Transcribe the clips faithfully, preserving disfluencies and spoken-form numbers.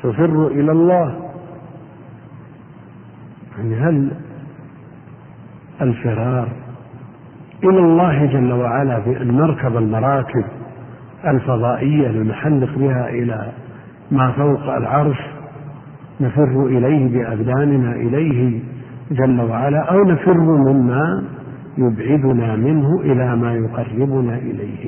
ففروا إلى الله. يعني هل الفرار إلى الله جل وعلا بأن نركب المراكب الفضائية لنحلق بها إلى ما فوق العرش نفر إليه بأبداننا إليه جل وعلا، أو نفر مما يبعدنا منه إلى ما يقربنا إليه؟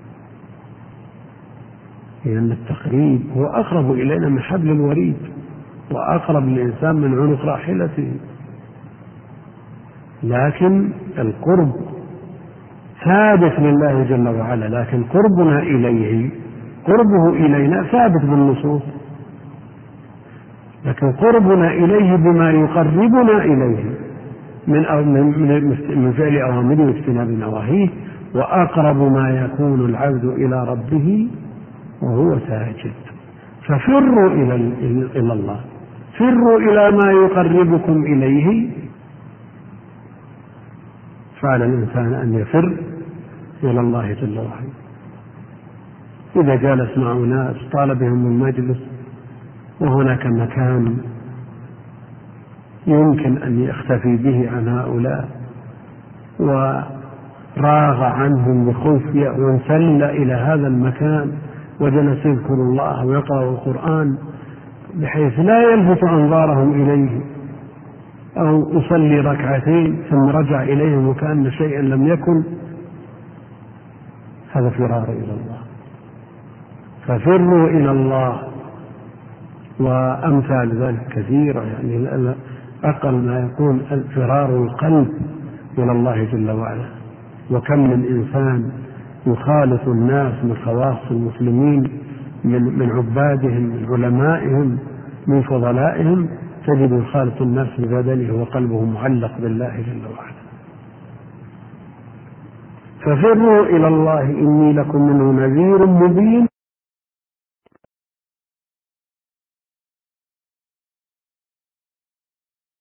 لأن التقريب هو أقرب إلينا من حبل الوريد، وأقرب للإنسان من عنق راحلته. لكن القرب ثابت لله جل وعلا، لكن قربنا إليه قربه إلينا ثابت بالنصوص، لكن قربنا إليه بما يقربنا إليه من من فعل أوامره واجتناب نواهيه. وأقرب ما يكون العبد إلى ربه وهو ساجد. ففروا إلى الله، فروا إلى ما يقربكم إليه. فعلى الإنسان أن يفر إلى الله جل وعلا. إذا جالس مع ناس طال بهم المجلس وهناك مكان يمكن أن يختفي به عن هؤلاء وراغ عنهم بخفية وانسل إلى هذا المكان وجلس يذكر الله ويقرأ القرآن بحيث لا يلفت أنظارهم إليه، أو يصلي ركعتين ثم رجع إليهم وكأن شيئا لم يكن، هذا فرار إلى الله. ففروا إلى الله. وأمثال ذلك كثيرة، يعني أقل ما يكون فرار القلب إلى الله جل وعلا. وكم من إنسان يخالط الناس من خواص المسلمين من, من عبادهم من علمائهم من فضلائهم، تجد يخالط الناس ببدنه وقلبه معلق بالله جل وعلا. ففروا إلى الله إني لكم منه نذير مبين.